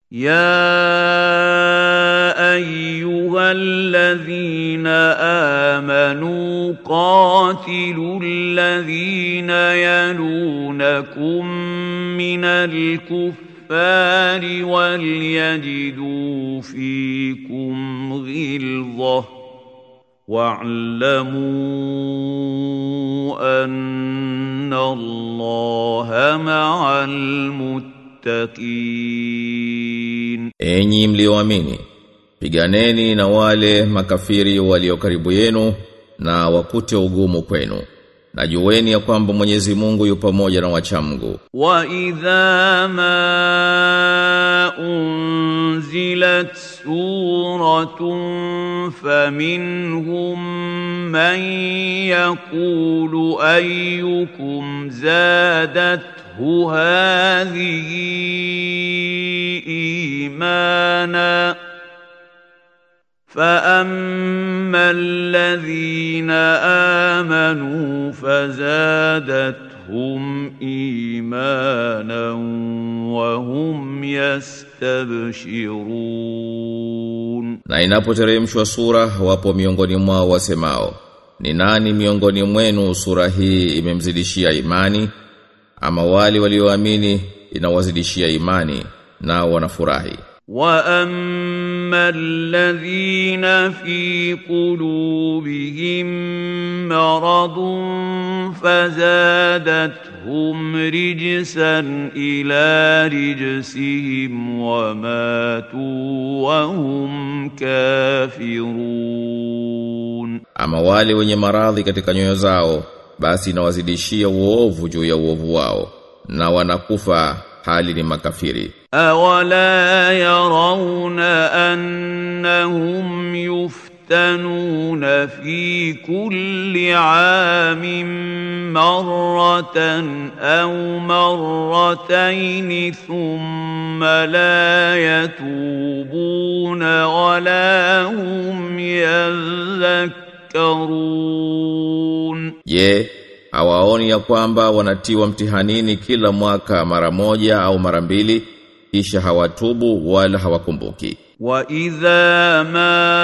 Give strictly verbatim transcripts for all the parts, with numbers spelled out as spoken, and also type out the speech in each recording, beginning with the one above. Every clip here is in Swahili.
يا أيها الذين آمنوا قاتلوا الذين يلونكم من الكفار وليجدوا فيكم غلظة واعلموا أن الله مع المتقين. Enyi mlioamini, piganeni na wale makafiri walio karibu yenu na wakute ugumu kwenu. Na jueni ya kwamba Mwenyezi Mungu yu pamoja na wachamgu. Wa idha ma unzilat suratun faminhum man yaqulu ayyukum zadathu hadhihi imana فَأَمَّا الَّذِينَ آمَنُوا فَزَادَتْهُمْ إِيمَانًا وَهُمْ يَسْتَبْشِرُونَ. Na inapoteremshwa sura wapo miongoni mwao wasemao, ni nani miongoni mwenu sura hii imemzidishia imani? Ama wale walioamini inawazidishia imani nao wanafurahi. وَأَمَّا الَّذِينَ فِي قُلُوبِهِم مَّرَضٌ فَزَادَتْهُمْ رِجْسًا إِلَى رِجْسِهِمْ وَمَاتُوا وَهُمْ كَافِرُونَ. Ama wale wenye maradhi katika nyoyo zao, basi inawazidishia uovu juu ya uovu wao, na wanakufa hali ni makafiri. أَوَلَا يَرَوْنَ أَنَّهُمْ يُفْتَنُونَ فِي كُلِّ عَامٍ مَّرَّةً أَوْ مَرَّتَيْنِ ثُمَّ لَا يَتُوبُونَ وَلَا هُمْ يَذَّكَّرُونَ. Je, hawaoni ya kwamba wanatiwa mtihanini kila mwaka mara moja au mara mbili, kisha hawatubu wala hawakumbuki? وَإِذَا مَا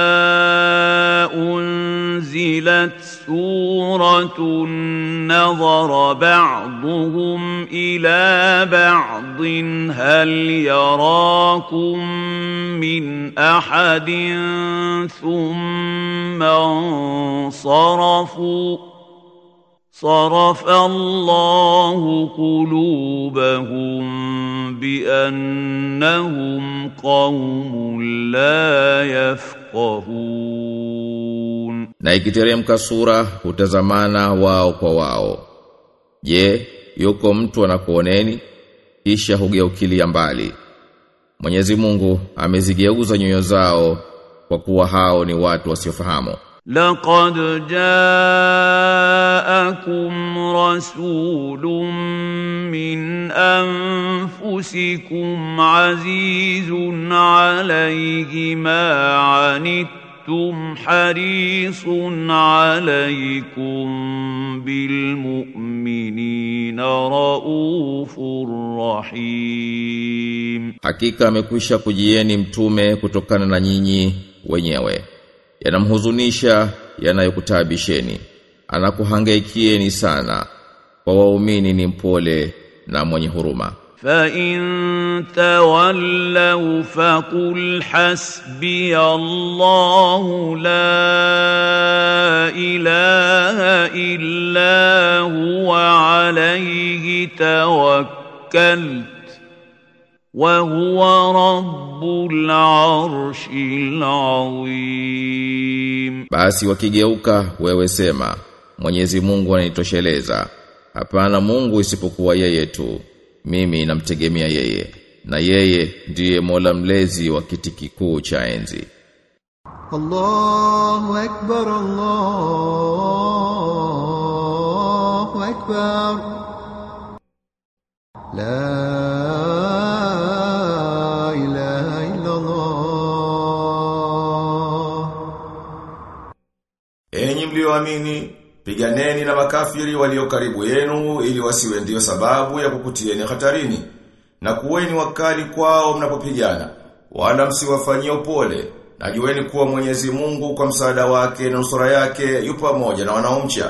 أُنْزِلَتْ سُورَةٌ نَظَرَ بَعْضُهُمْ إِلَى بَعْضٍ هَلْ يَرَاكُمْ مِنْ أَحَدٍ ثُمَّ انصَرَفُوا صَرَفَ اللَّهُ قُلُوبَهُم بِأَنَّهُمْ قَوْمٌ لَّا يَفْقَهُونَ. Na ikiteremka sura hutazamana wao kwa wao. Je, yuko mtu anakuoneni? Kisha hugeukilia mbali. Mwenyezi Mungu amezigeuza nyoyo zao kwa kuwa hao ni watu wasiofahamu. لقد جاءكم رسول من أنفسكم عزيز عليه ما عنتم حريص عليكم بالمؤمنين رؤوف رحيم. Hakika amekwisha kujieni mtume kutokana na nyinyi wenyewe, yanamhuzunisha yanayokutabisheni, anakuhangaikieni sana, kwa waumini ni mpole na mwenye huruma. فَإِن تَوَلَّوْا فَقُلْ حَسْبِيَ اللَّهُ لَا إِلَٰهَ إِلَّا هُوَ عَلَيْهِ تَوَكَّلْتُ وَهُوَ رَبُّ الْعَرْشِ الْعَظِيمِ. Basi wakigeuka wewe sema, Mwenyezi Mungu anitosheleza, hapana Mungu isipokuwa yeye tu, mimi namtegemea yeye, na yeye ndiye Mola mlezi wa kiti kikuu cha enzi. Allahu Akbar, Allahu Akbar. La Enyi mlioamini, piganeni na makafiri walio karibu yenu ili wasiwe ndio sababu ya kukutieni hatarini. Na kuweni wakali kwao mnapopigana, wala msiwafanyie upole. Na jueni kuwa Mwenyezi Mungu kwa msaada wake na nusura yake yupo pamoja na wanaomcha.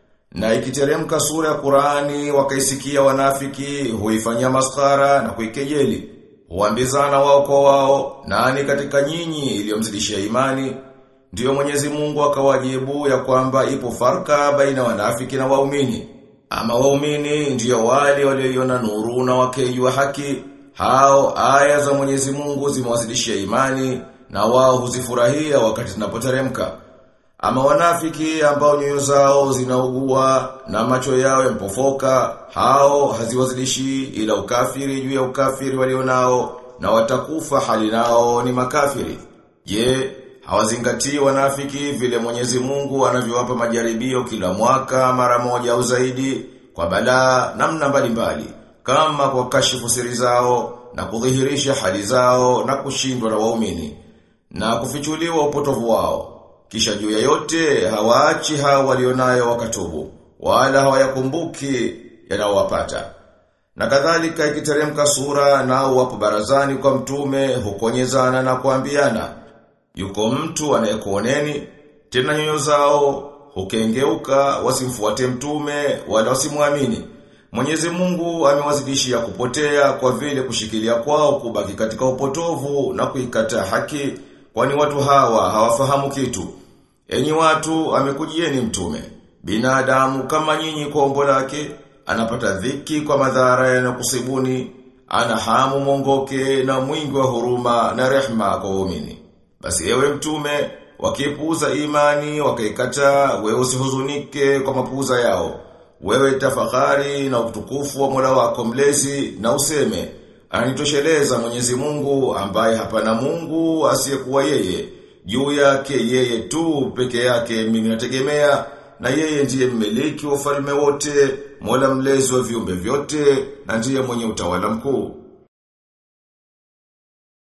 Na ikiteremka sura ya Qur'ani wakaisikia wanafiki huifanyia maskara na kuikejeli. Huambizana wao kwa wao, nani katika nyinyi iliyomzidishia imani? Ndiyo Mwenyezi Mungu akawajibu ya kwamba ipo farka baina wanafiki na waumini. Ama waumini ndiyo wale walioiona nuru na wakijua haki. Hao aya za Mwenyezi Mungu zimewazidishia imani na wao huzifurahia wakati zinapoteremka. Ama wanafiki ambao nyoyo zao zinaugua na macho yao yampofoka, hao haziwazidishi ila ukafiri juu ya ukafiri walionao na watakufa hali nao ni makafiri. Je, hawazingatii wanafiki vile Mwenyezi Mungu anavyowapa majaribio kila mwaka mara moja au zaidi kwa balaa namna mbalimbali, kama kwa kashifu siri zao na kudhihirisha hali zao na kushindwa na waumini na kufichuliwa upotovu wao. Kisha juu ya yote hawaachi hao walionayo wakatubu, wala hawayakumbuki yanayowapata. Na kadhalika ikiteremka sura nao wapo barazani kwa mtume hukonyezana na kuambiana, yuko mtu anayekuoneni, tena nyoyo zao hukengeuka wasimfuate mtume wala wasimwamini. Mwenyezi Mungu amewazidishia kupotea kwa vile kushikilia kwao kubaki katika upotovu na kuikataa haki, kwani watu hawa hawafahamu kitu. Enyi watu, amekujieni mtume, binadamu kama nyinyi kwa umbo lake, anapata dhiki kwa madhara yanayokusibuni, ana hamu mwongoke na mwingi wa huruma na rehma kwa waumini. Basi ewe mtume, wakipuuza imani wakaikataa, wewe usihuzunike kwa mapuuza yao. Wewe tafakari na utukufu wa Mola wako mlezi na useme, anitosheleza Mwenyezi Mungu ambaye hapana Mungu asiyekuwa yeye. Juu yake yeye tu peke yake mimi nategemea, na yeye ndiye mmiliki wa ufalme wote, Mola mlezi wa viumbe vyote, na ndiye mwenye utawala mkuu.